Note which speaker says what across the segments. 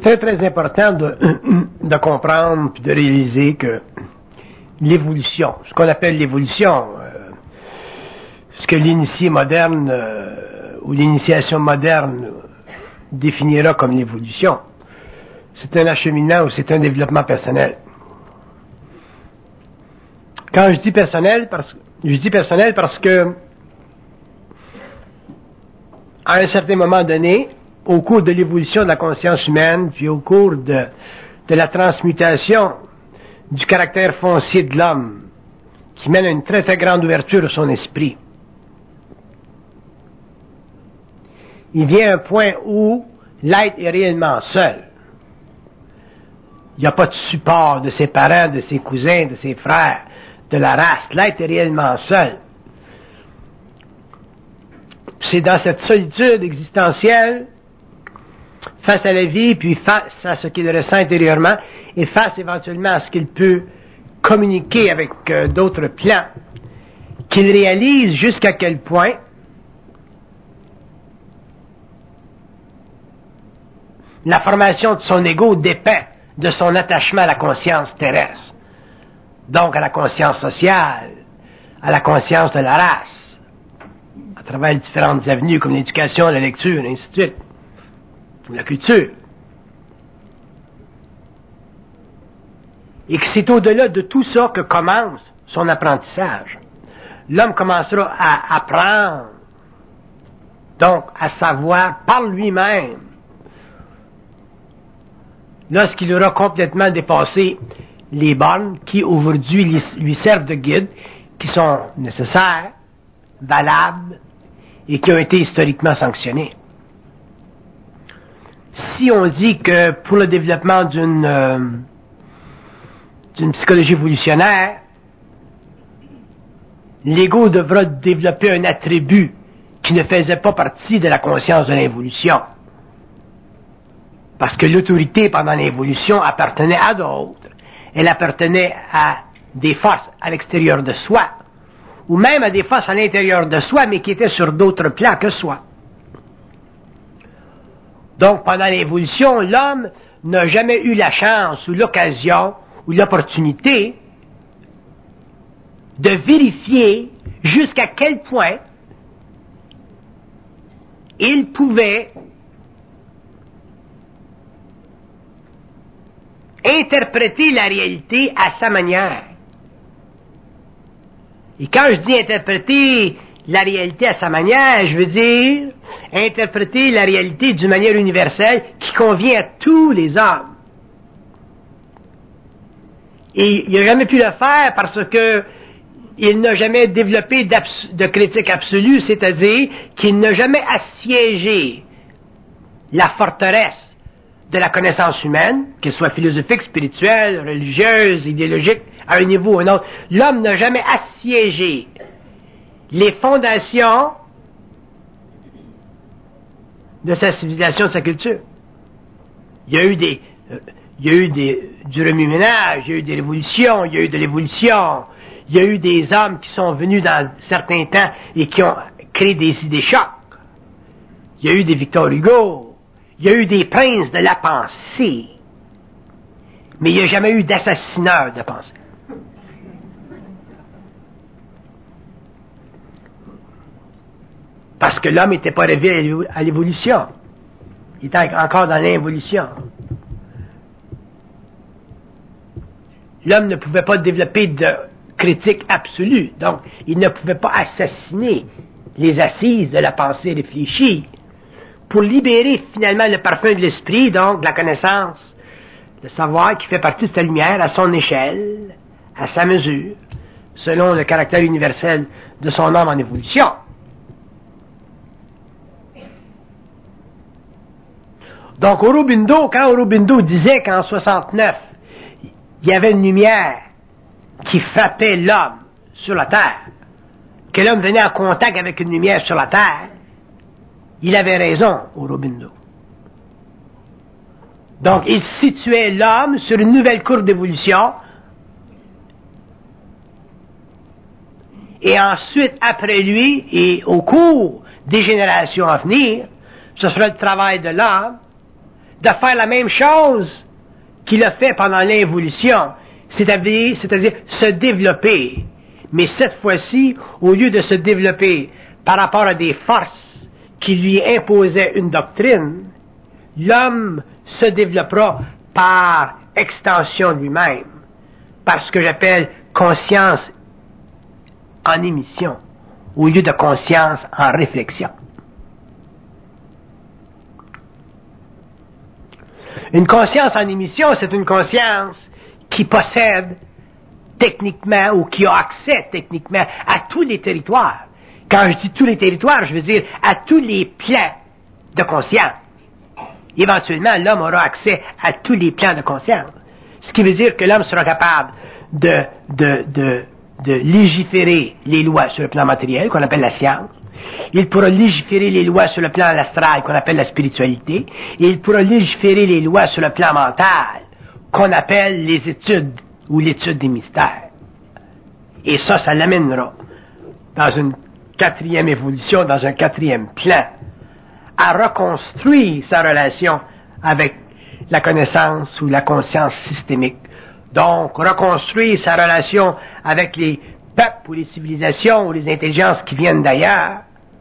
Speaker 1: très très important de comprendre puis de réaliser que l'évolution, ce qu'on appelle l'évolution, ce que l'initié moderne ou l'initiation moderne définira comme l'évolution, c'est un acheminement ou c'est un développement personnel. Quand je dis personnel parce que à un certain moment donné, au cours de l'évolution de la conscience humaine, puis au cours de la transmutation du caractère foncier de l'homme, qui mène à une très très grande ouverture de son esprit, il vient un point où l'être est réellement seul. Il n'y a pas de support de ses parents, de ses cousins, de ses frères, de la race. L'être est réellement seul. C'est dans cette solitude existentielle, face à la vie, puis face à ce qu'il ressent intérieurement, et face éventuellement à ce qu'il peut communiquer avec d'autres plans, qu'il réalise jusqu'à quel point la formation de son ego dépend de son attachement à la conscience terrestre, donc à la conscience sociale, à la conscience de la race, à travers les différentes avenues comme l'éducation, la lecture, et ainsi de suite, ou la culture. Et que c'est au-delà de tout ça que commence son apprentissage. L'homme commencera à apprendre, donc à savoir par lui-même, lorsqu'il aura complètement dépassé les bornes qui aujourd'hui lui servent de guide, qui sont nécessaires, valables et qui ont été historiquement sanctionnées. Si on dit que pour le développement d'une psychologie évolutionnaire, l'ego devra développer un attribut qui ne faisait pas partie de la conscience de l'évolution. Parce que l'autorité pendant l'évolution appartenait à d'autres. Elle appartenait à des forces à l'extérieur de soi, ou même à des forces à l'intérieur de soi, mais qui étaient sur d'autres plans que soi. Donc, pendant l'évolution, l'homme n'a jamais eu la chance, ou l'occasion, ou l'opportunité de vérifier jusqu'à quel point il pouvait interpréter la réalité à sa manière. Et quand je dis interpréter la réalité à sa manière, je veux dire interpréter la réalité d'une manière universelle qui convient à tous les hommes. Et il n'a jamais pu le faire parce que il n'a jamais développé de critique absolue, c'est-à-dire qu'il n'a jamais assiégé la forteresse de la connaissance humaine, qu'elle soit philosophique, spirituelle, religieuse, idéologique, à un niveau ou un autre. L'homme n'a jamais assiégé les fondations de sa civilisation, de sa culture. Il y a eu du remue-ménage, il y a eu des révolutions, il y a eu de l'évolution, il y a eu des hommes qui sont venus dans certains temps et qui ont créé des idées chocs. Il y a eu des Victor Hugo, il y a eu des princes de la pensée, mais il n'y a jamais eu d'assassineur de pensée. Parce que l'homme n'était pas arrivé à l'évolution. Il était encore dans l'involution. L'homme ne pouvait pas développer de critique absolue, donc il ne pouvait pas assassiner les assises de la pensée réfléchie pour libérer finalement le parfum de l'esprit, donc la connaissance, le savoir qui fait partie de sa lumière à son échelle, à sa mesure, selon le caractère universel de son âme en évolution. Donc quand Aurobindo disait qu'en 69, il y avait une lumière qui frappait l'homme sur la terre, que l'homme venait en contact avec une lumière sur la terre, il avait raison, Aurobindo. Donc, il situait l'homme sur une nouvelle courbe d'évolution, et ensuite, après lui, et au cours des générations à venir, ce sera le travail de l'homme de faire la même chose qu'il a fait pendant l'involution, c'est-à-dire se développer. Mais cette fois-ci, au lieu de se développer par rapport à des forces qui lui imposaient une doctrine, l'homme se développera par extension lui-même, par ce que j'appelle conscience en émission, au lieu de conscience en réflexion. Une conscience en émission, c'est une conscience qui possède techniquement ou qui a accès techniquement à tous les territoires. Quand je dis tous les territoires, je veux dire à tous les plans de conscience. Éventuellement, l'homme aura accès à tous les plans de conscience. Ce qui veut dire que l'homme sera capable de légiférer les lois sur le plan matériel, qu'on appelle la science. Il pourra légiférer les lois sur le plan astral, qu'on appelle la spiritualité. Et il pourra légiférer les lois sur le plan mental, qu'on appelle les études ou l'étude des mystères. Et ça l'amènera dans une quatrième évolution, dans un quatrième plan, à reconstruire sa relation avec la connaissance ou la conscience systémique. Donc, reconstruire sa relation avec les peuples ou les civilisations ou les intelligences qui viennent d'ailleurs,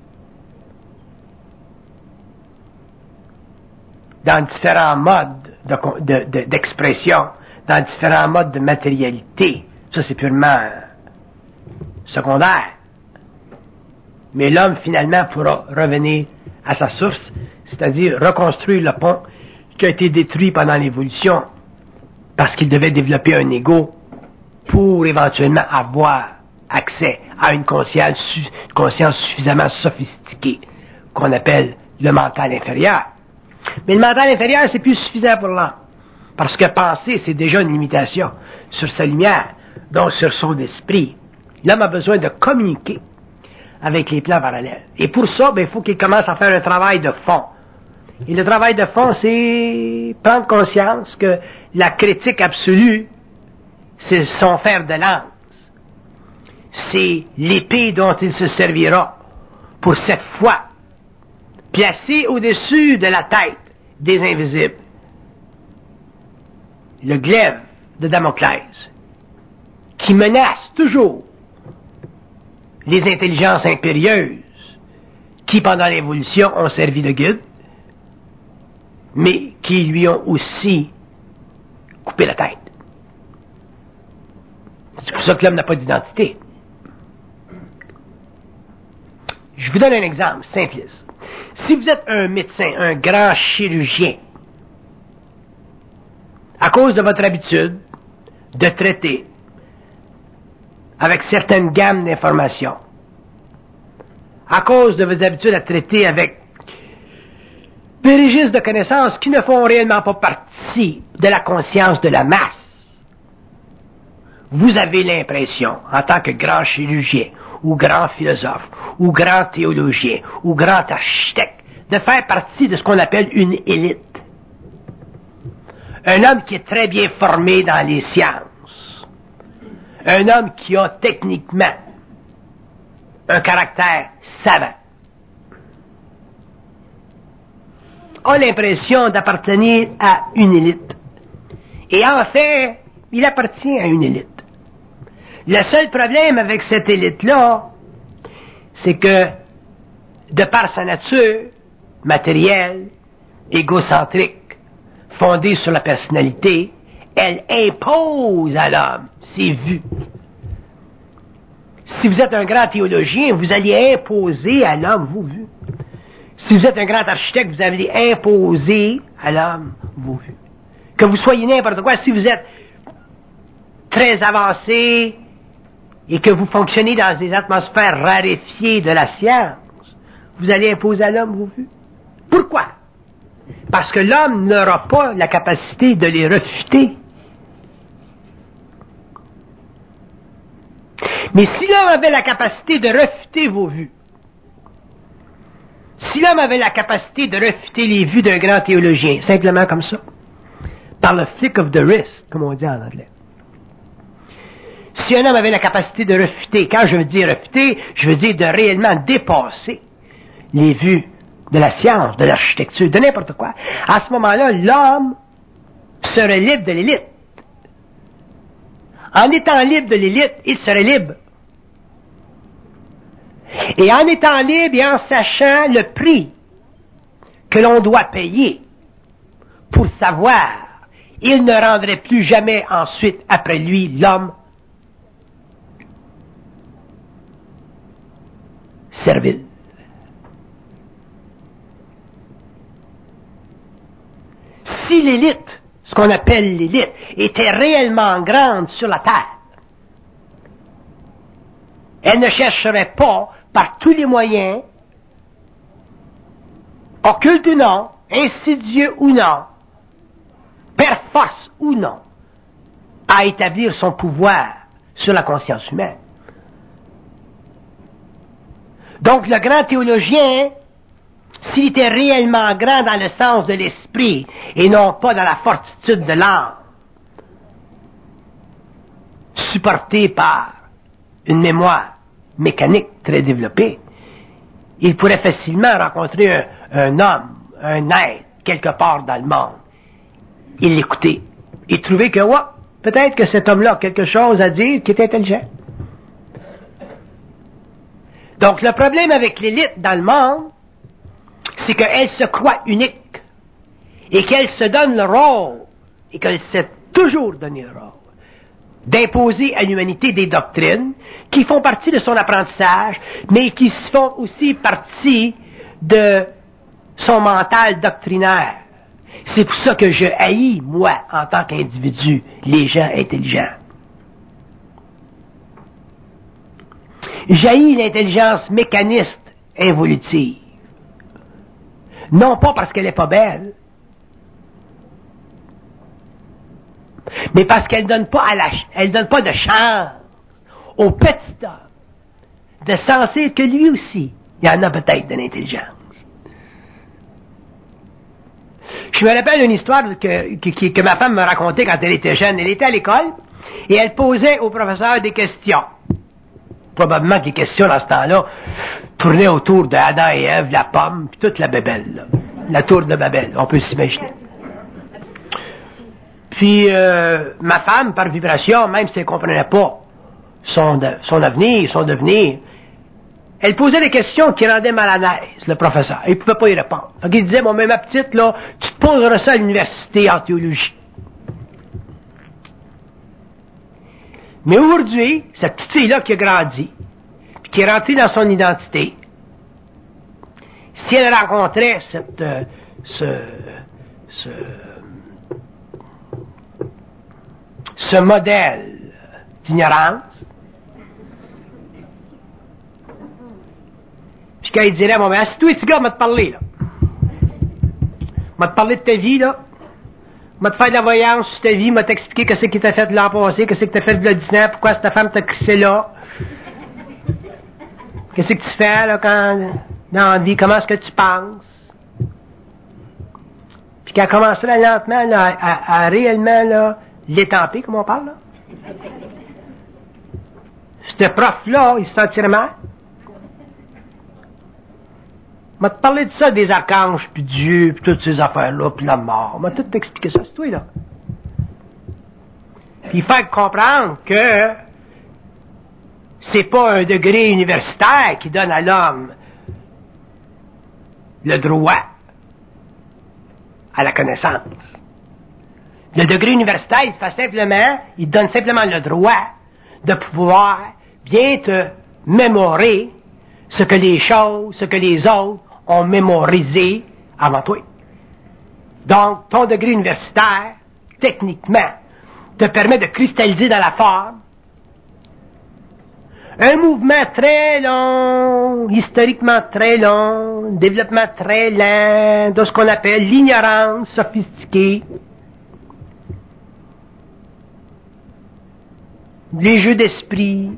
Speaker 1: dans différents modes d'expression, dans différents modes de matérialité. Ça, c'est purement secondaire. Mais l'homme, finalement, pourra revenir à sa source, c'est-à-dire reconstruire le pont qui a été détruit pendant l'évolution parce qu'il devait développer un ego pour éventuellement avoir accès à une conscience suffisamment sophistiquée qu'on appelle le mental inférieur. Mais le mental inférieur, c'est plus suffisant pour l'homme. Parce que penser, c'est déjà une limitation sur sa lumière, donc sur son esprit. L'homme a besoin de communiquer avec les plans parallèles. Et pour ça, il faut qu'il commence à faire un travail de fond. Et le travail de fond, c'est prendre conscience que la critique absolue, c'est son fer de lance. C'est l'épée dont il se servira pour cette fois placée au-dessus de la tête des invisibles. Le glaive de Damoclès, qui menace toujours les intelligences impérieuses qui, pendant l'évolution, ont servi de guide, mais qui lui ont aussi coupé la tête. C'est pour ça que l'homme n'a pas d'identité. Je vous donne un exemple simpliste. Si vous êtes un médecin, un grand chirurgien, à cause de votre habitude de traiter avec certaines gammes d'informations, à cause de vos habitudes à traiter avec des registres de connaissances qui ne font réellement pas partie de la conscience de la masse, vous avez l'impression, en tant que grand chirurgien, ou grand philosophe, ou grand théologien, ou grand architecte, de faire partie de ce qu'on appelle une élite. Un homme qui est très bien formé dans les sciences. Un homme qui a techniquement un caractère savant. A l'impression d'appartenir à une élite. Et en fait, il appartient à une élite. Le seul problème avec cette élite-là, c'est que, de par sa nature matérielle, égocentrique, fondée sur la personnalité, elle impose à l'homme ses vues. Si vous êtes un grand théologien, vous allez imposer à l'homme vos vues. Si vous êtes un grand architecte, vous allez imposer à l'homme vos vues. Que vous soyez n'importe quoi, si vous êtes très avancé et que vous fonctionnez dans des atmosphères raréfiées de la science, vous allez imposer à l'homme vos vues. Pourquoi? Parce que l'homme n'aura pas la capacité de les refuter. Mais si l'homme avait la capacité de refuter vos vues, si l'homme avait la capacité de refuter les vues d'un grand théologien, simplement comme ça, par le flick of the wrist, comme on dit en anglais. Si un homme avait la capacité de refuter, quand je veux dire refuter, je veux dire de réellement dépasser les vues de la science, de l'architecture, de n'importe quoi, à ce moment-là, l'homme serait libre de l'élite. En étant libre de l'élite, il serait libre. Et en étant libre et en sachant le prix que l'on doit payer pour savoir, il ne rendrait plus jamais ensuite après lui l'homme servile. Si l'élite, ce qu'on appelle l'élite, était réellement grande sur la terre, elle ne chercherait pas, par tous les moyens, occultes ou non, insidieux ou non, per force ou non, à établir son pouvoir sur la conscience humaine. Donc le grand théologien, s'il était réellement grand dans le sens de l'esprit et non pas dans la fortitude de l'âme, supporté par une mémoire mécanique très développée, il pourrait facilement rencontrer un homme, un être, quelque part dans le monde, et l'écouter, et trouver que, ouais, peut-être que cet homme-là a quelque chose à dire qui est intelligent. Donc le problème avec l'élite dans le monde, c'est qu'elle se croit unique, et qu'elle se donne le rôle, et qu'elle s'est toujours donné le rôle, d'imposer à l'humanité des doctrines qui font partie de son apprentissage, mais qui font aussi partie de son mental doctrinaire. C'est pour ça que je haïs, moi, en tant qu'individu, les gens intelligents. J'haïs l'intelligence mécaniste involutive. Non pas parce qu'elle n'est pas belle, mais parce qu'elle donne pas donne pas de chance au petit homme de sentir que lui aussi, il y en a peut-être de l'intelligence. Je me rappelle une histoire que ma femme me racontait quand elle était jeune. Elle était à l'école et elle posait au professeur des questions. Probablement que les questions dans ce temps-là tournaient autour de Adam et Ève, la pomme, puis toute la bébelle, là. La tour de Babel, on peut s'imaginer. Puis ma femme, par vibration, même si elle ne comprenait pas son avenir, son devenir, elle posait des questions qui rendaient mal à l'aise le professeur. Il ne pouvait pas y répondre. Donc il disait, bon, mais ma petite, là, tu te poseras ça à l'université en théologie. Mais aujourd'hui, cette petite fille-là qui a grandi, puis qui est rentrée dans son identité, si elle rencontrait ce modèle d'ignorance, puis qu'elle dirait, bon, ben, assis-toi, petit gars, on va te parler, là. On va te parler de ta vie, là. On va te faire de la voyance sur ta vie, on va t'expliquer qu'est-ce qui t'a fait l'an passé, qu'est-ce que t'as fait le 10 ans, pourquoi ta femme t'a crissé là. Qu'est-ce que tu fais, là, dans la vie, comment est-ce que tu penses. Puis qu'elle commencerait lentement, là, à réellement, là, l'étamper, comme on parle, là. Ce prof-là, il se sentirait mal. On va te parler de ça, des archanges, puis Dieu, puis toutes ces affaires-là, puis la mort. On va tout t'expliquer ça, c'est toi, là. Puis faire comprendre que c'est pas un degré universitaire qui donne à l'homme le droit à la connaissance. Le degré universitaire, il donne simplement le droit de pouvoir bien te mémorer ce que les autres ont mémorisé avant toi. Donc, ton degré universitaire, techniquement, te permet de cristalliser dans la forme un mouvement très long, historiquement très long, développement très lent, de ce qu'on appelle l'ignorance sophistiquée, les jeux d'esprit,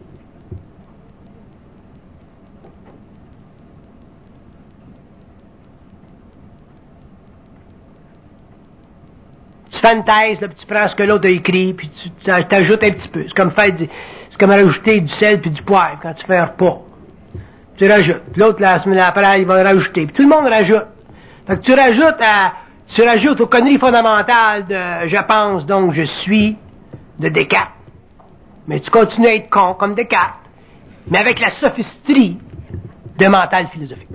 Speaker 1: tu fais une thèse, là, puis tu prends ce que l'autre a écrit, puis tu t'ajoutes un petit peu. C'est comme rajouter du sel puis du poivre quand tu fais un repas. Tu rajoutes. L'autre, la semaine après, il va rajouter. Puis tout le monde rajoute. Fait que tu rajoutes aux conneries fondamentales de je pense, donc je suis, de Descartes. Mais tu continues à être con, comme Descartes, mais avec la sophisterie de mental philosophique.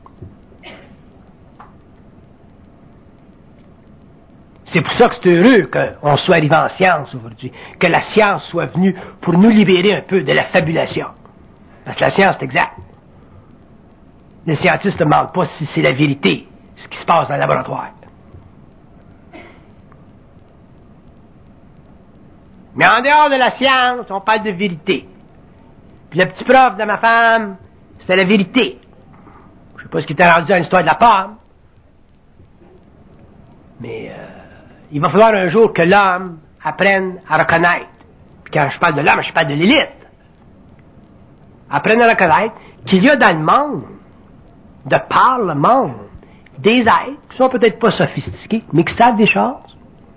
Speaker 1: C'est pour ça que c'est heureux qu'on soit arrivé en science aujourd'hui, que la science soit venue pour nous libérer un peu de la fabulation. Parce que la science, c'est exact. Les scientistes ne demandent pas si c'est la vérité, ce qui se passe dans le laboratoire. Mais en dehors de la science, on parle de vérité. Puis le petit prof de ma femme, c'était la vérité. Je ne sais pas ce qui était rendu dans l'histoire de la pomme, mais il va falloir un jour que l'homme apprenne à reconnaître. Puis quand je parle de l'homme, je parle de l'élite. Apprenne à reconnaître qu'il y a dans le monde, de par le monde, des êtres qui sont peut-être pas sophistiqués, mais qui savent des choses.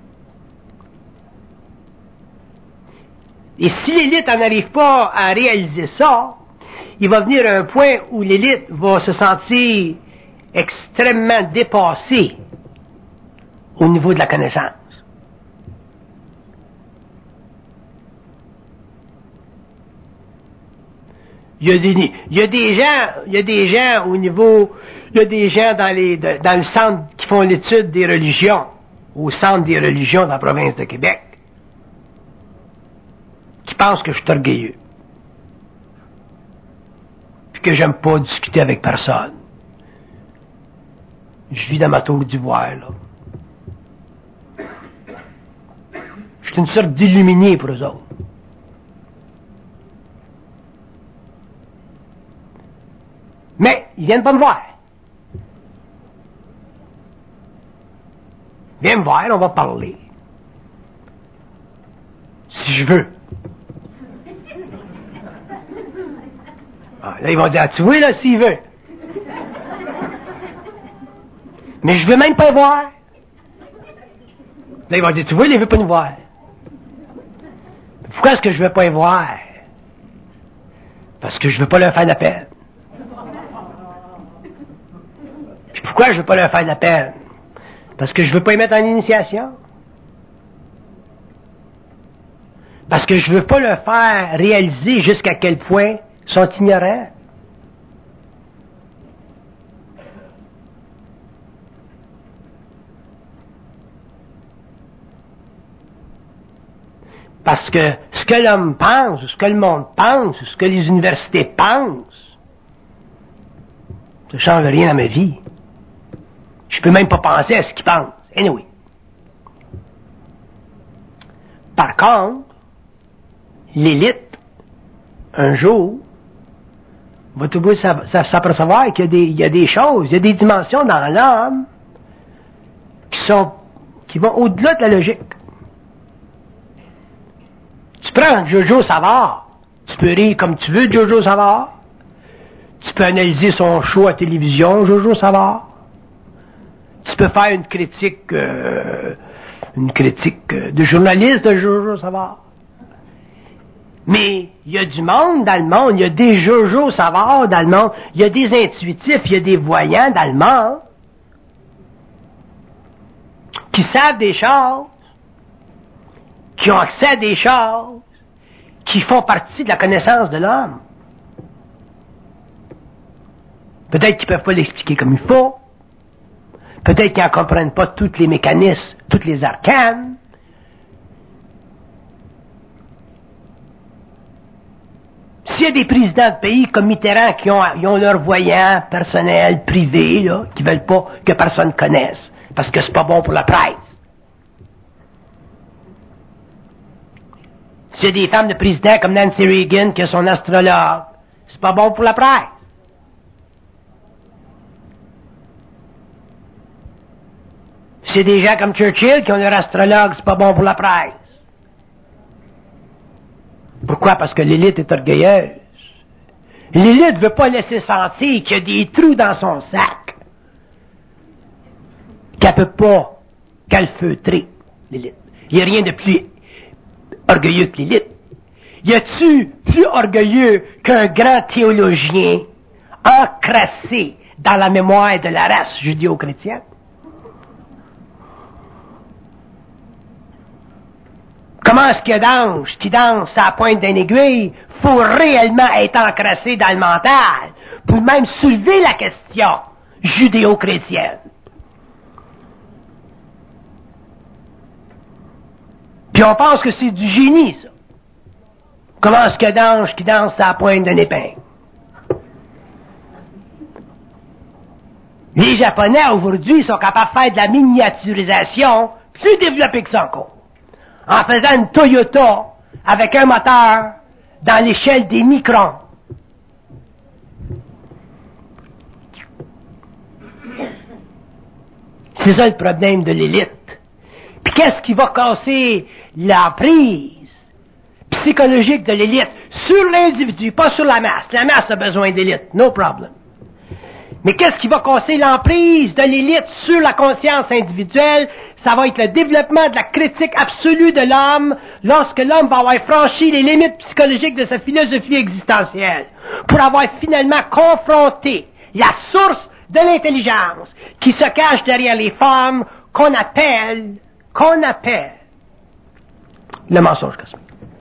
Speaker 1: Et si l'élite n'en arrive pas à réaliser ça, il va venir un point où l'élite va se sentir extrêmement dépassée au niveau de la connaissance. Il y a des gens au niveau, il y a des gens dans le centre qui font l'étude des religions, au centre des religions dans la province de Québec, qui pensent que je suis orgueilleux. Puis que j'aime pas discuter avec personne. Je vis dans ma tour d'ivoire, là. Je suis une sorte d'illuminé pour eux autres. Mais, ils viennent pas me voir. Viens me voir, on va parler. Si je veux. Ah, là, ils vont dire, tu vois, là, s'il veut. Mais je veux même pas le voir. Là, ils vont dire, tu vois, il veut pas nous voir. Pourquoi est-ce que je veux pas les voir? Parce que je veux pas leur faire de la peine. Puis pourquoi je veux pas leur faire de la peine? Parce que je veux pas les mettre en initiation. Parce que je veux pas leur faire réaliser jusqu'à quel point ils sont ignorants. Parce que ce que l'homme pense, ou ce que le monde pense, ou ce que les universités pensent, ça ne change rien à ma vie. Je peux même pas penser à ce qu'ils pensent. Anyway. Par contre, l'élite, un jour, va tout bout s'apercevoir qu'il y a des choses, il y a des dimensions dans l'homme qui vont au-delà de la logique. Tu prends Jojo Savard, tu peux rire comme tu veux de Jojo Savard, tu peux analyser son show à télévision, Jojo Savard, tu peux faire une critique de journaliste de Jojo Savard. Mais il y a du monde dans le monde, il y a des Jojo Savard dans le monde, il y a des intuitifs, il y a des voyants dans le monde qui savent des choses, qui ont accès à des choses, qui font partie de la connaissance de l'homme. Peut-être qu'ils ne peuvent pas l'expliquer comme il faut, peut-être qu'ils n'en comprennent pas tous les mécanismes, toutes les arcanes. S'il y a des présidents de pays comme Mitterrand qui ont leurs voyants personnels, privés, là, qui ne veulent pas que personne connaisse, parce que c'est pas bon pour la presse. S'il y a des femmes de présidents comme Nancy Reagan qui a son astrologue, c'est pas bon pour la presse. S'il y a des gens comme Churchill qui ont leur astrologue, c'est pas bon pour la presse. Pourquoi? Parce que l'élite est orgueilleuse. L'élite ne veut pas laisser sentir qu'il y a des trous dans son sac qu'elle ne peut pas calfeutrer, l'élite. Il n'y a rien de plus orgueilleux que l'élite. Y a-tu plus orgueilleux qu'un grand théologien encrassé dans la mémoire de la race judéo-chrétienne. Comment est-ce qu'un ange qui danse à la pointe d'une aiguille faut réellement être encrassé dans le mental pour même soulever la question judéo-chrétienne? Puis on pense que c'est du génie, ça. Comment est-ce qu'un ange qui danse à la pointe d'une épingle? Les Japonais, aujourd'hui, sont capables de faire de la miniaturisation plus développée que ça encore. En faisant une Toyota avec un moteur dans l'échelle des microns. C'est ça le problème de l'élite. Puis qu'est-ce qui va casser l'emprise psychologique de l'élite sur l'individu, pas sur la masse. La masse a besoin d'élite, no problem. Mais qu'est-ce qui va casser l'emprise de l'élite sur la conscience individuelle? Ça va être le développement de la critique absolue de l'homme lorsque l'homme va avoir franchi les limites psychologiques de sa philosophie existentielle pour avoir finalement confronté la source de l'intelligence qui se cache derrière les formes qu'on appelle le mensonge cosmique.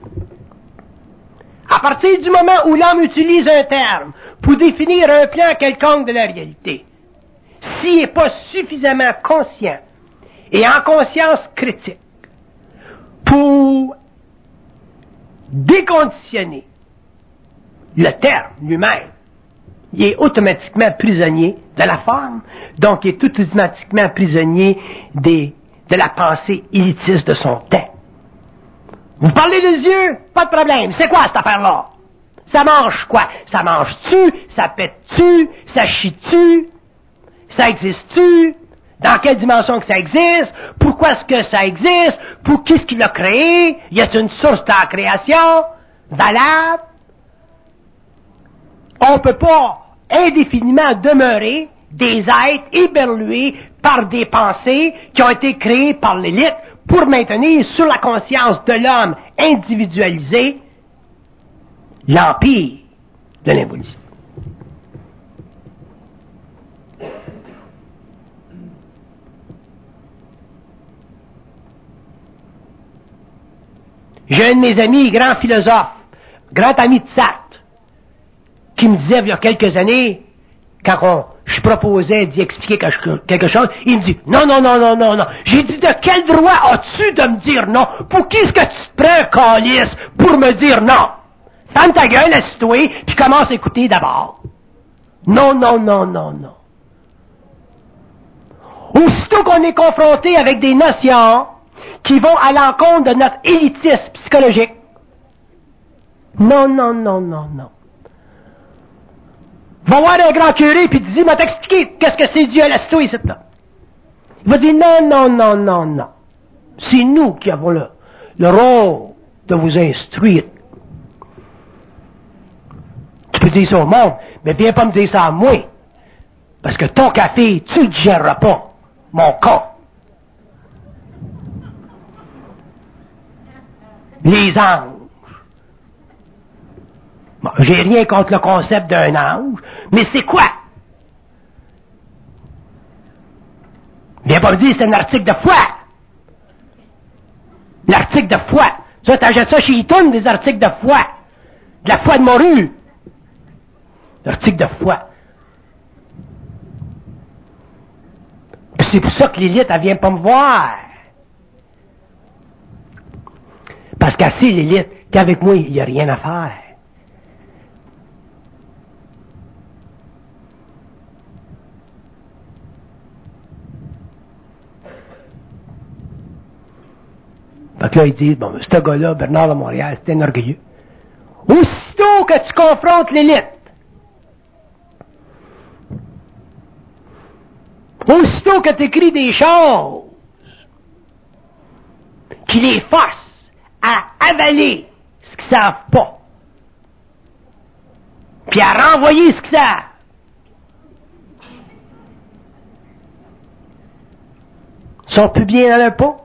Speaker 1: À partir du moment où l'homme utilise un terme pour définir un plan quelconque de la réalité, s'il n'est pas suffisamment conscient et en conscience critique pour déconditionner le terme lui-même, il est automatiquement prisonnier de la forme, donc il est automatiquement prisonnier de la pensée élitiste de son temps. Vous parlez de Dieu? Pas de problème. C'est quoi cette affaire-là? Ça mange quoi? Ça mange-tu? Ça pète-tu? Ça chie-tu? Ça existe-tu? Dans quelle dimension que ça existe? Pourquoi est-ce que ça existe? Pour qui est-ce qui l'a créé? Y a-t-il une source de la création? Valable? On ne peut pas indéfiniment demeurer des êtres éberlués par des pensées qui ont été créées par l'élite pour maintenir sur la conscience de l'homme individualisé l'empire de l'involution. J'ai un de mes amis, grand philosophe, grand ami de Sartre, qui me disait il y a quelques années, quand je proposais d'y expliquer quelque chose, il me dit « Non. » J'ai dit « De quel droit as-tu de me dire non? Pour qui est-ce que tu te prends, calice, pour me dire non? Ferme ta gueule, assis-toi, puis commence à écouter d'abord. Non. Aussitôt qu'on est confronté avec des notions qui vont à l'encontre de notre élitisme psychologique, non. Va voir un grand curé puis dis, m'a t'expliquer qu'est-ce que c'est Dieu, laisse-toi ici, là. Il va dire, non. C'est nous qui avons le rôle de vous instruire. Tu peux dire ça au monde, mais viens pas me dire ça à moi. Parce que ton café, tu ne digéreras pas, mon con. Les anges. Bon, j'ai rien contre le concept d'un ange, mais c'est quoi? Viens pas me dire que c'est un article de foi. L'article de foi. Ça, t'achètes ça chez Eaton, des articles de foi. De la foi de morue. L'article de foi. C'est pour ça que l'élite, elle vient pas me voir. Parce qu'assez l'élite, qu'avec moi, il n'y a rien à faire. Fait que là, ils disent, bon, ce gars-là, Bernard de Montréal, c'est un orgueilleux. Aussitôt que tu confrontes l'élite, aussitôt que tu écris des choses qui les forcent à avaler ce qu'ils savent pas, puis à renvoyer ce qu'ils savent, ils sont plus bien dans leur peau.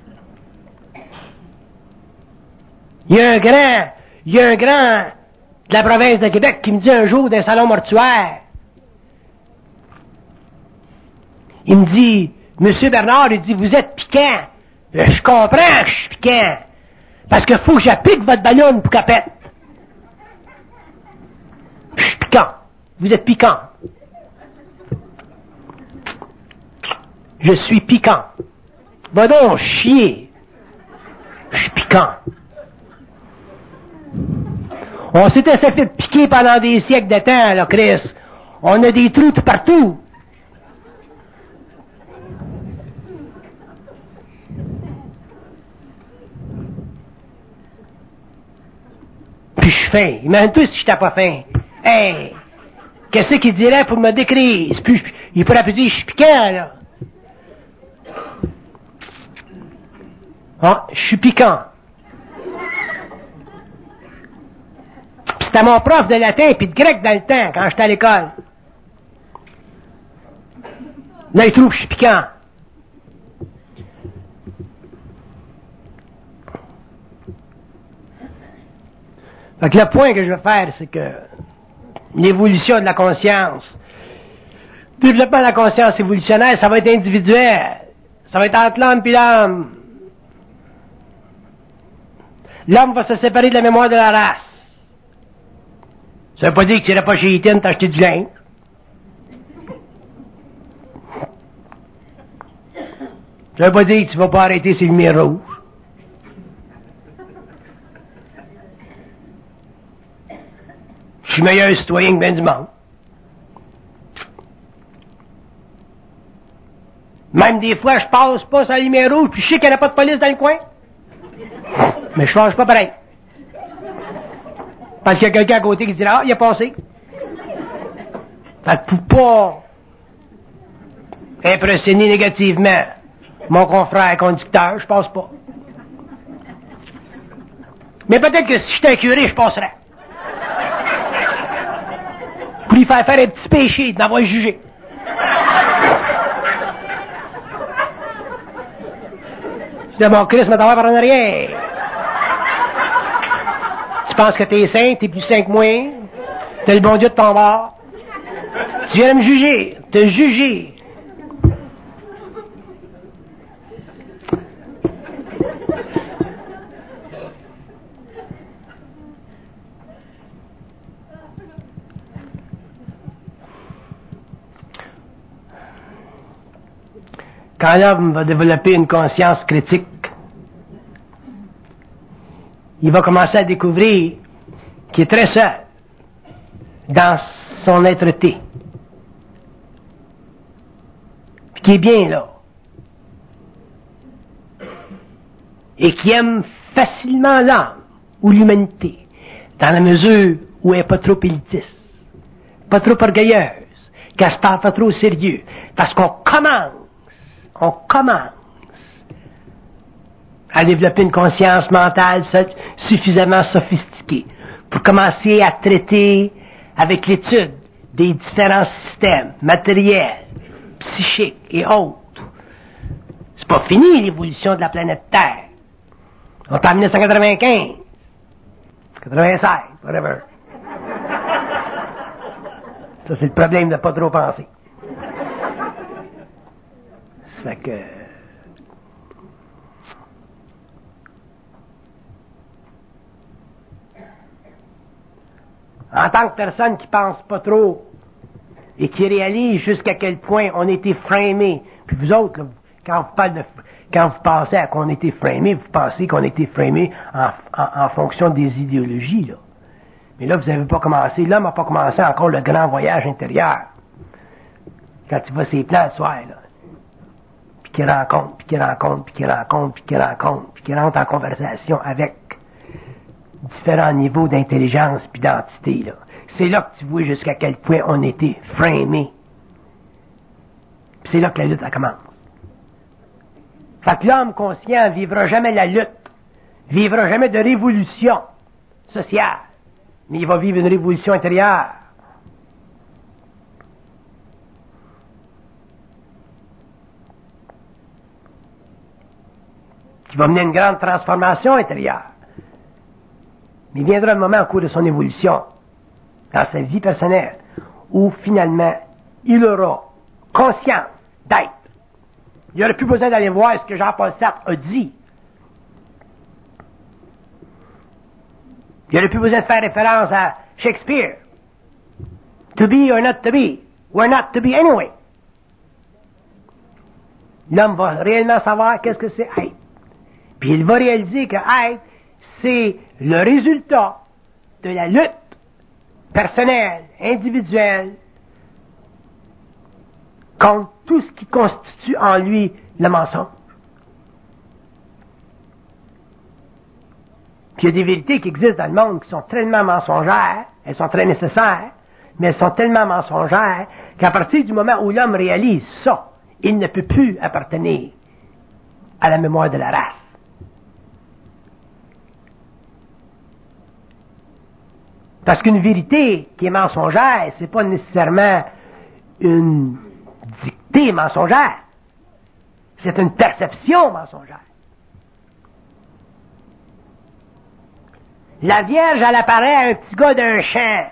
Speaker 1: Il y a un grand de la province de Québec qui me dit un jour d'un salon mortuaire, il me dit, Monsieur Bernard, il dit, vous êtes piquant. Je comprends que je suis piquant. Parce qu'il faut que j'applique votre ballonne pour qu'elle pète. Je suis piquant. Vous êtes piquant. Je suis piquant. Va donc chier. Je suis piquant. On s'était fait piquer pendant des siècles de temps, là, Chris. On a des trous tout partout. Puis je suis fin. Imagine-toi si j'étais pas fin. Hey! Qu'est-ce qu'il dirait pour me décrire? Il pourrait plus dire je suis piquant, là. Ah, je suis piquant. Puis c'était mon prof de latin puis de grec dans le temps, quand j'étais à l'école. Là, il trouve que je suis piquant. Fait que le point que je veux faire, c'est que l'évolution de la conscience, le développement de la conscience évolutionnaire, ça va être individuel. Ça va être entre l'homme et l'homme. L'homme va se séparer de la mémoire de la race. Ça veut pas dire que tu n'irais pas chez Eaton t'acheter du linge. Ça veut pas dire que tu vas pas arrêter ces lumières rouges. Je suis meilleur citoyen que ben du monde. Même des fois, je passe pas sur la lumière rouge, puis je sais qu'il n'y a pas de police dans le coin. Mais je change pas pareil. Parce qu'il y a quelqu'un à côté qui dira, ah, il a passé. Fait que pour pas impressionner négativement mon confrère conducteur, je passe pas. Mais peut-être que si j'étais un curé, je passerais. Pour lui faire un petit péché de m'avoir jugé. Je dis, mon Christ, mais t'en vas par en arrière. Tu penses que t'es saint, t'es plus saint que moi. T'as le bon Dieu de ton bord. Tu viens de me juger, te juger. Quand l'homme va développer une conscience critique, il va commencer à découvrir qu'il est très seul dans son être-té. Puis qu'il est bien là. Et qu'il aime facilement l'âme ou l'humanité, dans la mesure où elle n'est pas trop élitiste, pas trop orgueilleuse, qu'elle se parle pas trop au sérieux. Parce qu'on commence à développer une conscience mentale suffisamment sophistiquée pour commencer à traiter avec l'étude des différents systèmes matériels, psychiques et autres. C'est pas fini l'évolution de la planète Terre. On est en 1995, 96, whatever. Ça, c'est le problème de pas trop penser. Ça fait que en tant que personne qui pense pas trop et qui réalise jusqu'à quel point on a été framé, puis vous autres, là, quand vous pensez à qu'on a été framé, vous pensez qu'on a été framé en fonction des idéologies, là. Mais là, vous n'avez pas commencé, l'homme n'a pas commencé encore le grand voyage intérieur. Quand tu vois ses plans le soir, là, puis qu'il rencontre, puis qu'il rencontre, puis qu'il rencontre, puis qu'il rencontre, puis qu'il rentre en conversation avec différents niveaux d'intelligence puis d'entité, là. C'est là que tu vois jusqu'à quel point on était framé. Puis c'est là que la lutte, elle commence. Fait que l'homme conscient vivra jamais la lutte, vivra jamais de révolution sociale, mais il va vivre une révolution intérieure. Qui va mener une grande transformation intérieure. Mais il viendra un moment au cours de son évolution dans sa vie personnelle, où finalement, il aura conscience d'être. Il n'aurait plus besoin d'aller voir ce que Jean-Paul Sartre a dit. Il n'aurait plus besoin de faire référence à Shakespeare. To be or not to be. We're not to be anyway. L'homme va réellement savoir qu'est-ce que c'est être. Puis il va réaliser que être, c'est le résultat de la lutte personnelle, individuelle, contre tout ce qui constitue en lui le mensonge. Puis il y a des vérités qui existent dans le monde qui sont tellement mensongères, elles sont très nécessaires, mais elles sont tellement mensongères qu'à partir du moment où l'homme réalise ça, il ne peut plus appartenir à la mémoire de la race. Parce qu'une vérité qui est mensongère, c'est pas nécessairement une dictée mensongère. C'est une perception mensongère. La Vierge, elle apparaît à un petit gars d'un champ.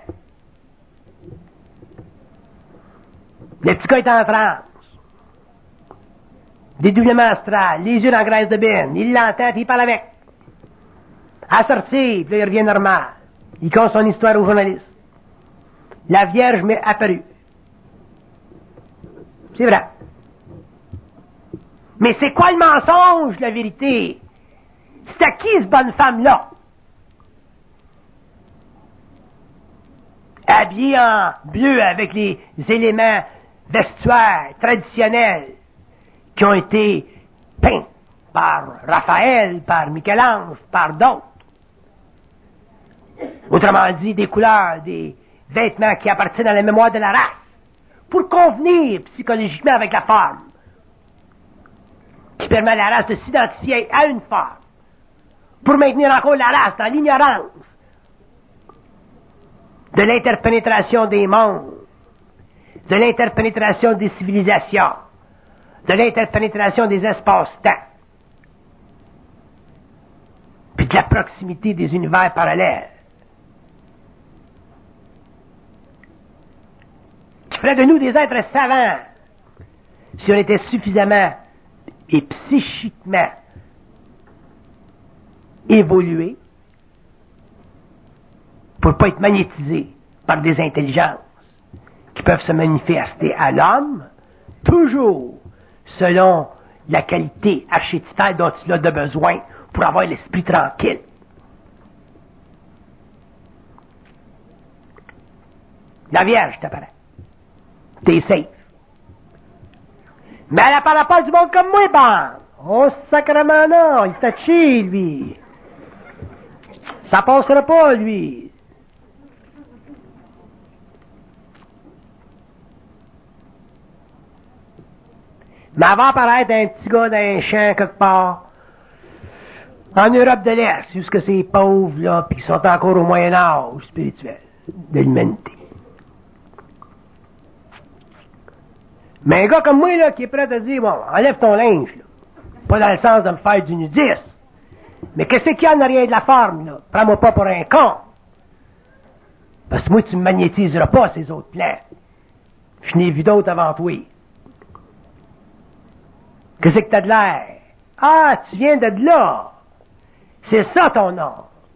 Speaker 1: Le petit gars est en transe. Dédoublement astral, les yeux dans la graisse de bine. Il l'entend, puis il parle avec. À sortir, puis là, il revient normal. Il compte son histoire aux journalistes. La Vierge m'est apparue. C'est vrai. Mais c'est quoi le mensonge, la vérité? C'est à qui cette bonne femme-là? Habillée en bleu avec les éléments vestuaires traditionnels qui ont été peints par Raphaël, par Michel-Ange, par d'autres. Autrement dit, des couleurs, des vêtements qui appartiennent à la mémoire de la race, pour convenir psychologiquement avec la forme, qui permet à la race de s'identifier à une forme, pour maintenir encore la race dans l'ignorance de l'interpénétration des mondes, de l'interpénétration des civilisations, de l'interpénétration des espaces-temps, puis de la proximité des univers parallèles, qui ferait de nous des êtres savants si on était suffisamment et psychiquement évolués pour ne pas être magnétisés par des intelligences qui peuvent se manifester à l'homme, toujours selon la qualité archétypale dont il a de besoin pour avoir l'esprit tranquille. La Vierge t'apparaît. T'es safe. Mais elle n'apparaît pas du monde comme moi, bon. Oh, sacrément non, il t'a chié, lui. Ça passera pas, lui. Mais elle va apparaître un petit gars d'un champ quelque part, en Europe de l'Est, jusque ces pauvres, là, puis qui sont encore au Moyen-Âge spirituel de l'humanité. Mais un gars comme moi, là, qui est prêt à dire, bon, enlève ton linge, là. Pas dans le sens de me faire du nudisme. Mais qu'est-ce qu'il y a en arrière de la forme, là? Prends-moi pas pour un con. Parce que moi, tu me magnétiseras pas, ces autres plans. Je n'ai vu d'autres avant toi. Qu'est-ce que t'as de l'air? Ah, tu viens de là. C'est ça ton nom.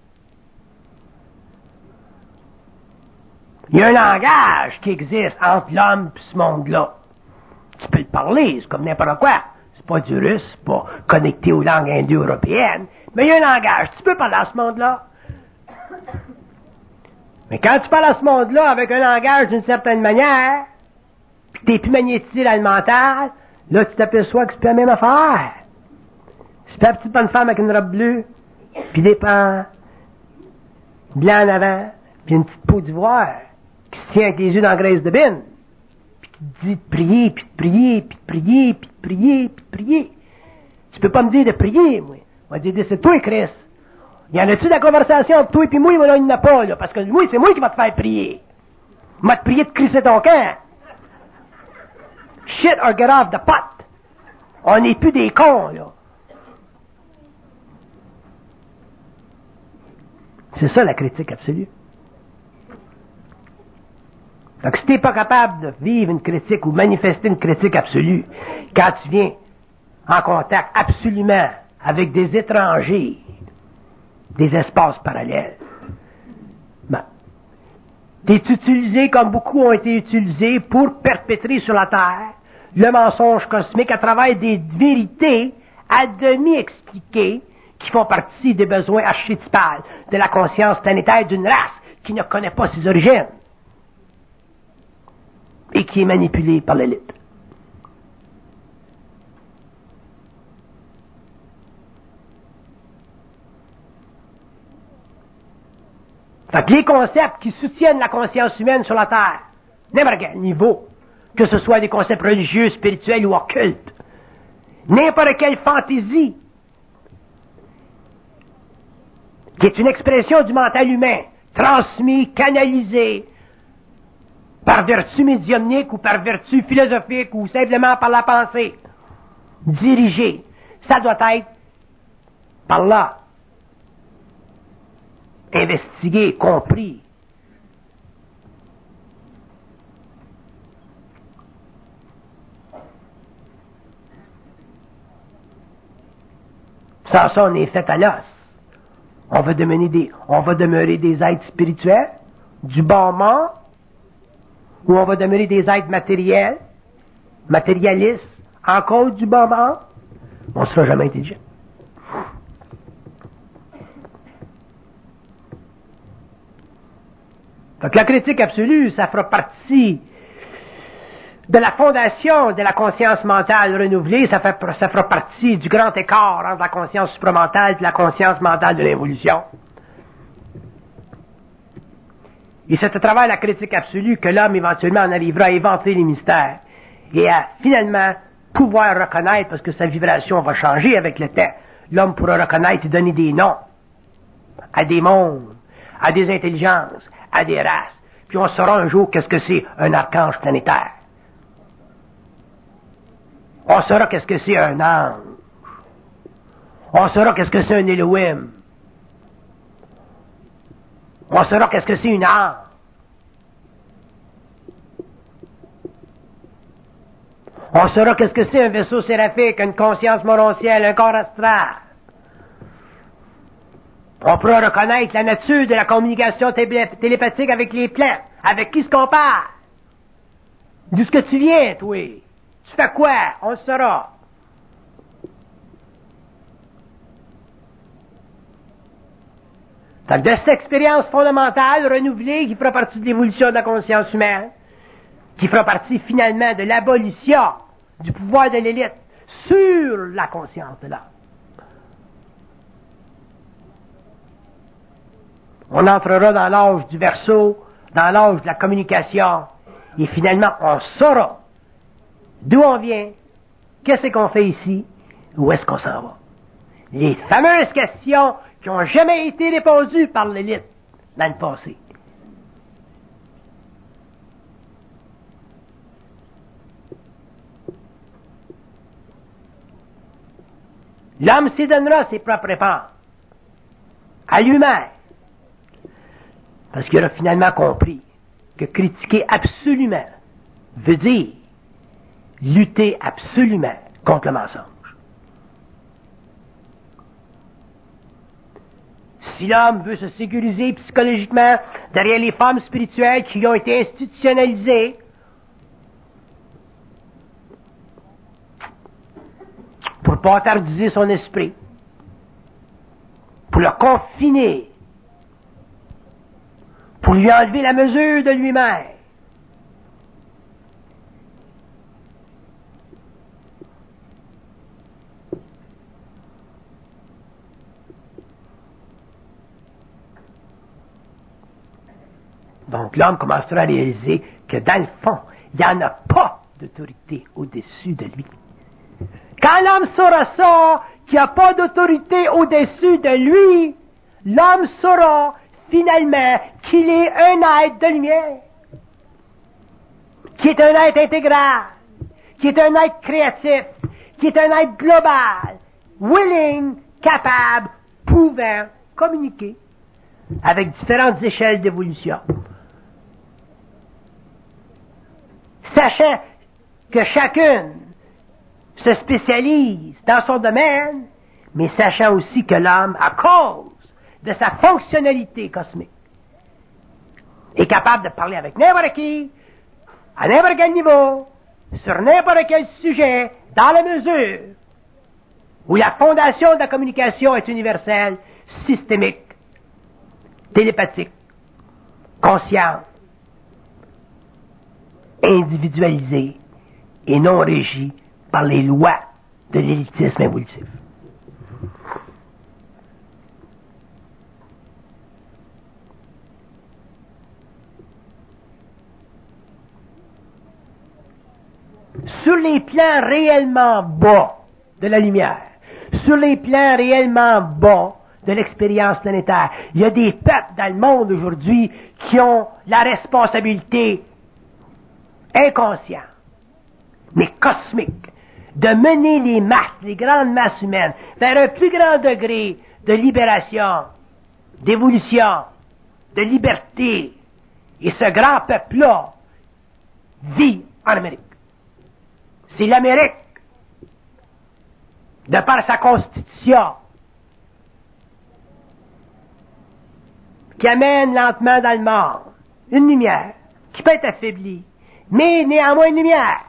Speaker 1: Il y a un langage qui existe entre l'homme et ce monde-là. Tu peux le parler, c'est comme n'importe quoi. C'est pas du russe, c'est pas connecté aux langues indo-européennes, mais il y a un langage. Tu peux parler à ce monde-là. Mais quand tu parles à ce monde-là avec un langage d'une certaine manière, puis t'es plus magnétisé dans le mental, là, tu t'aperçois que c'est plus la même affaire. C'est pas la petite bonne femme avec une robe bleue, puis des pans blancs en avant, puis une petite peau d'ivoire, qui se tient avec les yeux dans la graisse de bine, puis qui te dit de prier, puis de prier, puis de prier, puis de prier, puis de prier. Tu peux pas me dire de prier, moi. On va te dire, c'est toi, Chris. Y en a-tu de la conversation entre toi et moi, là, il n'y en a pas, là, parce que moi, c'est moi qui va te faire prier. Il va te prier de crisser ton camp. Shit or get off the pot. On n'est plus des cons, là. C'est ça la critique absolue. Donc, si tu n'es pas capable de vivre une critique ou manifester une critique absolue, quand tu viens en contact absolument avec des étrangers, des espaces parallèles, ben, tu es utilisé comme beaucoup ont été utilisés pour perpétrer sur la Terre le mensonge cosmique à travers des vérités à demi expliquées qui font partie des besoins archétypales de la conscience planétaire d'une race qui ne connaît pas ses origines et qui est manipulée par l'élite. Fait que les concepts qui soutiennent la conscience humaine sur la Terre, n'importe quel niveau, que ce soit des concepts religieux, spirituels ou occultes, n'importe quelle fantaisie, qui est une expression du mental humain, transmis, canalisé, par vertu médiumnique ou par vertu philosophique ou simplement par la pensée, dirigé, ça doit être par là, investigué, compris. Sans ça, on est fait à l'os. On va demeurer des êtres spirituels, du bon monde, ou on va demeurer des êtres matériels, matérialistes, encore du bon monde, on ne sera jamais intelligent. Donc la critique absolue, ça fera partie de la fondation de la conscience mentale renouvelée, ça fera partie du grand écart entre la conscience supramentale et la conscience mentale de l'évolution. Et c'est à travers la critique absolue que l'homme éventuellement en arrivera à éventer les mystères et à finalement pouvoir reconnaître, parce que sa vibration va changer avec le temps, l'homme pourra reconnaître et donner des noms à des mondes, à des intelligences, à des races. Puis on saura un jour qu'est-ce que c'est un archange planétaire. On saura qu'est-ce que c'est un ange. On saura qu'est-ce que c'est un Elohim. On saura qu'est-ce que c'est une âme. On saura qu'est-ce que c'est un vaisseau séraphique, une conscience morontielle, un corps astral. On pourra reconnaître la nature de la communication télépathique avec les plantes. Avec qui se compare? D'où est-ce que tu viens, toi? Tu fais quoi? On le saura. Donc, de cette expérience fondamentale, renouvelée, qui fera partie de l'évolution de la conscience humaine, qui fera partie finalement de l'abolition du pouvoir de l'élite sur la conscience de l'homme. On entrera dans l'âge du Verseau, dans l'âge de la communication, et finalement, on saura d'où on vient, qu'est-ce qu'on fait ici, où est-ce qu'on s'en va. Les fameuses questions qui n'ont jamais été répondues par l'élite dans le passé. L'homme s'y donnera ses propres réponses à lui-même, parce qu'il aura finalement compris que critiquer absolument veut dire lutter absolument contre le mensonge. Si l'homme veut se sécuriser psychologiquement derrière les formes spirituelles qui ont été institutionnalisées, pour pas attardiser son esprit, pour le confiner, pour lui enlever la mesure de lui-même, donc l'homme commencera à réaliser que dans le fond, il n'y en a pas d'autorité au-dessus de lui. Quand l'homme saura ça, qu'il n'y a pas d'autorité au-dessus de lui, l'homme saura finalement qu'il est un être de lumière, qui est un être intégral, qui est un être créatif, qui est un être global, willing, capable, pouvant communiquer avec différentes échelles d'évolution. sachant que chacune se spécialise dans son domaine, mais sachant aussi que l'homme, à cause de sa fonctionnalité cosmique, est capable de parler avec n'importe qui, à n'importe quel niveau, sur n'importe quel sujet, dans la mesure où la fondation de la communication est universelle, systémique, télépathique, consciente, individualisée et non régie par les lois de l'élitisme évolutif. Sur les plans réellement bas de la lumière, sur les plans réellement bas de l'expérience planétaire, il y a des peuples dans le monde aujourd'hui qui ont la responsabilité inconsciente, mais cosmique, de mener les masses, les grandes masses humaines, vers un plus grand degré de libération, d'évolution, de liberté. Et ce grand peuple-là vit en Amérique. C'est l'Amérique, de par sa constitution, qui amène lentement dans le monde une lumière qui peut être affaiblie, mais néanmoins une lumière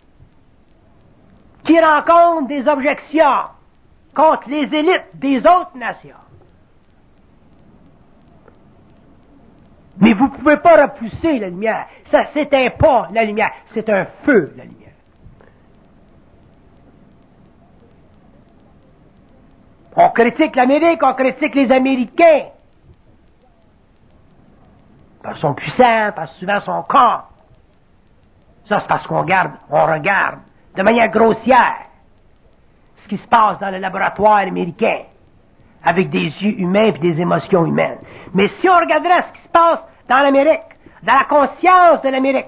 Speaker 1: qui rencontre des objections contre les élites des autres nations. Mais vous ne pouvez pas repousser la lumière. Ça ne s'éteint pas, la lumière. C'est un feu, la lumière. On critique l'Amérique, on critique les Américains. Parce qu'ils sont puissants, parce que souvent ils sont cons. Ça, c'est parce qu'on regarde de manière grossière ce qui se passe dans le laboratoire américain avec des yeux humains et des émotions humaines. Mais si on regarderait ce qui se passe dans l'Amérique, dans la conscience de l'Amérique,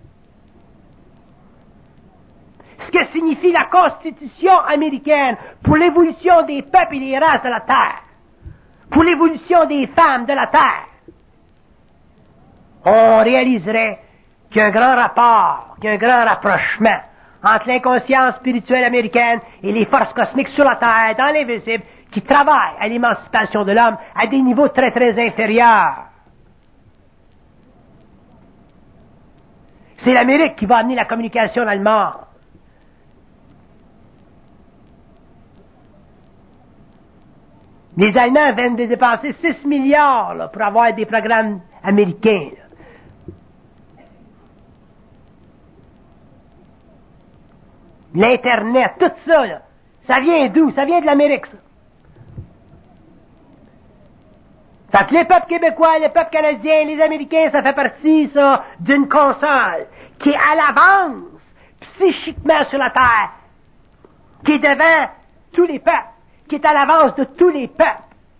Speaker 1: ce que signifie la Constitution américaine pour l'évolution des peuples et des races de la Terre, pour l'évolution des femmes de la Terre, on réaliserait qu'il y a un grand rapport, qu'il y a un grand rapprochement entre l'inconscience spirituelle américaine et les forces cosmiques sur la Terre, dans l'invisible, qui travaillent à l'émancipation de l'homme à des niveaux très très inférieurs. C'est l'Amérique qui va amener la communication dans le monde. Les Allemands viennent de dépenser 6 milliards là, pour avoir des programmes américains. Là. L'Internet, tout ça, là, ça vient d'où? Ça vient de l'Amérique, ça. Fait que les peuples québécois, les peuples canadiens, les Américains, ça fait partie, ça, d'une console qui est à l'avance, psychiquement sur la Terre, qui est devant tous les peuples, qui est à l'avance de tous les peuples.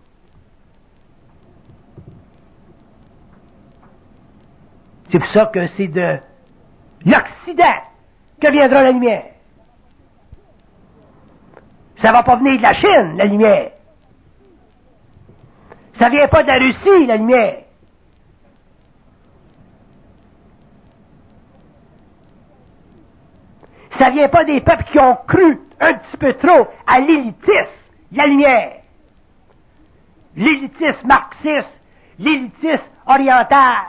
Speaker 1: C'est pour ça que c'est de l'Occident que viendra la lumière. Ça va pas venir de la Chine, la lumière. Ça vient pas de la Russie, la lumière. Ça vient pas des peuples qui ont cru un petit peu trop à l'élitisme, la lumière. L'élitisme marxiste, l'élitisme oriental.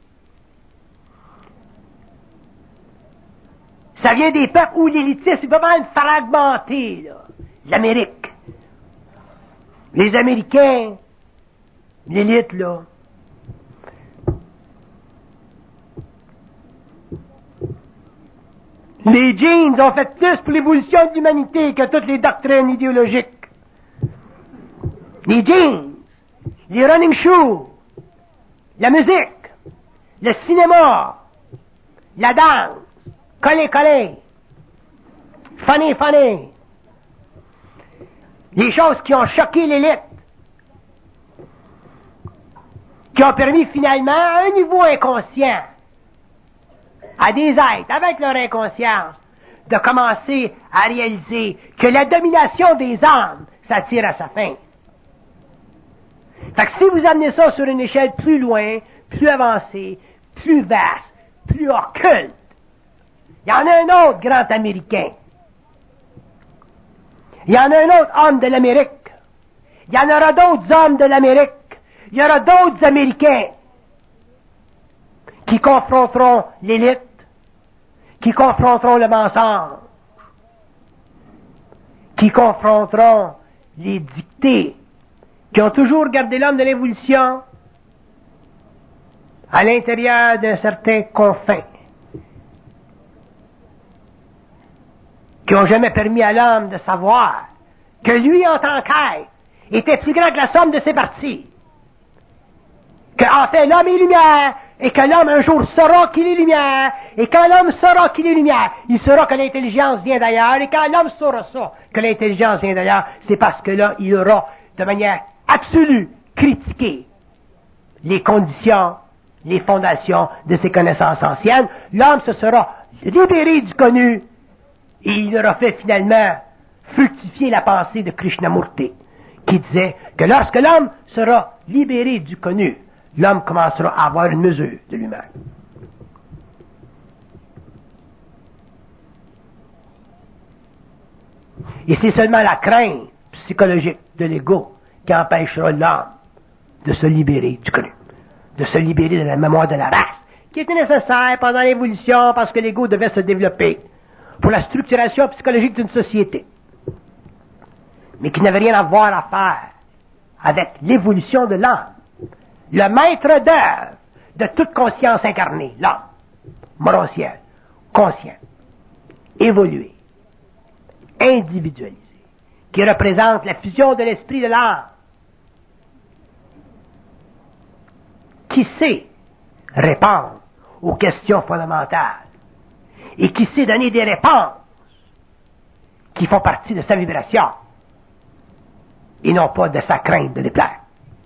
Speaker 1: Ça vient des peuples où l'élitisme est pas mal fragmenté, là. L'Amérique. Les Américains, l'élite, là. Les jeans ont fait plus pour l'évolution de l'humanité que toutes les doctrines idéologiques. Les jeans, les running shoes, la musique, le cinéma, la danse, coller, funny. Les choses qui ont choqué l'élite, qui ont permis finalement, à un niveau inconscient, à des êtres, avec leur inconscience, de commencer à réaliser que la domination des âmes, ça tire à sa fin. Fait que si vous amenez ça sur une échelle plus loin, plus avancée, plus vaste, plus occulte, Il y en a un autre grand Américain. Il y en a un autre homme de l'Amérique. Il y en aura d'autres hommes de l'Amérique. Il y aura d'autres Américains qui confronteront l'élite, qui confronteront le mensonge, qui confronteront les dictées, qui ont toujours gardé l'homme de l'évolution à l'intérieur d'un certain confin, qui n'ont jamais permis à l'homme de savoir que lui, en tant qu'être, était plus grand que la somme de ses parties. Qu'en fait, l'homme est lumière, et que l'homme un jour saura qu'il est lumière, et quand l'homme saura qu'il est lumière, il saura que l'intelligence vient d'ailleurs, et quand l'homme saura ça, que l'intelligence vient d'ailleurs, c'est parce que là, il aura, de manière absolue, critiqué les conditions, les fondations de ses connaissances anciennes. L'homme se sera libéré du connu, et il aura fait finalement fructifier la pensée de Krishnamurti, qui disait que lorsque l'homme sera libéré du connu, l'homme commencera à avoir une mesure de lui-même. Et c'est seulement la crainte psychologique de l'ego qui empêchera l'homme de se libérer du connu, de se libérer de la mémoire de la race, qui était nécessaire pendant l'évolution parce que l'ego devait se développer pour la structuration psychologique d'une société, mais qui n'avait rien à voir à faire avec l'évolution de l'homme. Le maître d'œuvre de toute conscience incarnée, l'homme, morontiel, conscient, évolué, individualisé, qui représente la fusion de l'esprit de l'âme, qui sait répondre aux questions fondamentales et qui sait donner des réponses qui font partie de sa vibration et non pas de sa crainte de déplaire.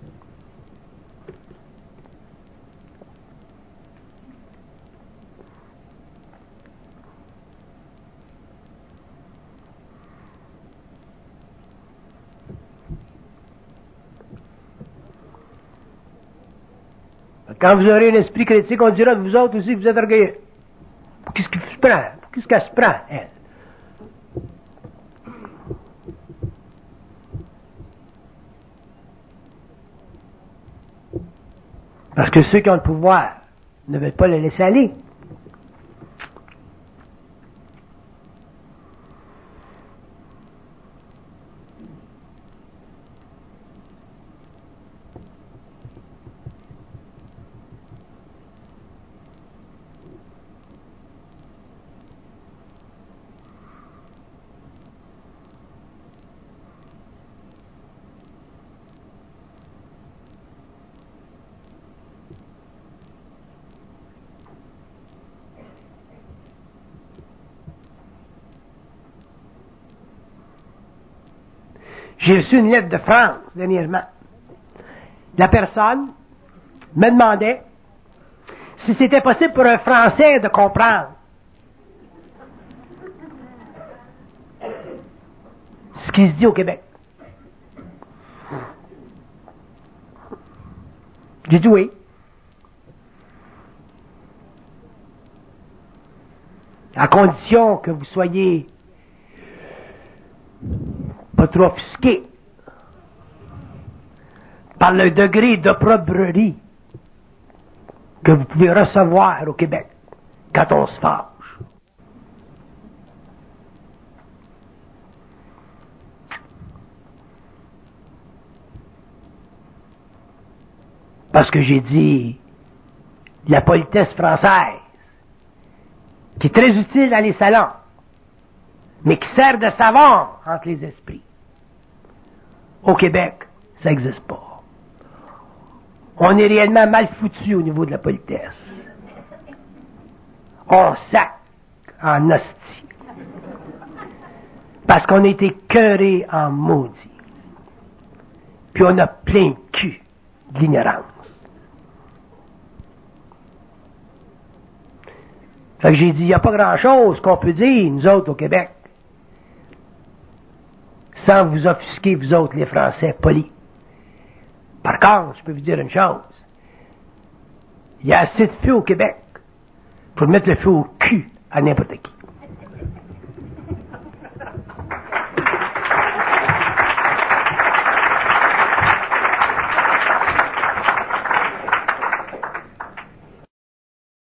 Speaker 1: Quand vous aurez un esprit critique, on dira de vous autres aussi que vous êtes orgueilleux. Qu'est-ce qu'elle se prend? Qu'est-ce qu'elle se prend, elle? Parce que ceux qui ont le pouvoir ne veulent pas le laisser aller. J'ai reçu une lettre de France dernièrement. La personne me demandait si c'était possible pour un Français de comprendre ce qui se dit au Québec. J'ai dit oui. À condition que vous soyez pas trop offusqué par le degré d'opprobrierie que vous pouvez recevoir au Québec quand on se fâche. Parce que j'ai dit la politesse française, qui est très utile dans les salons, mais qui sert de savon entre les esprits. Au Québec, ça n'existe pas. On est réellement mal foutu au niveau de la politesse. On sac en hostie. Parce qu'on a été cœuré en maudit. Puis on a plein de cul de l'ignorance. Fait que j'ai dit, il n'y a pas grand-chose qu'on peut dire, nous autres, au Québec, sans vous offusquer, vous autres, les Français polis. Par contre, je peux vous dire une chose. Il y a assez de feu au Québec pour mettre le feu au cul à n'importe qui.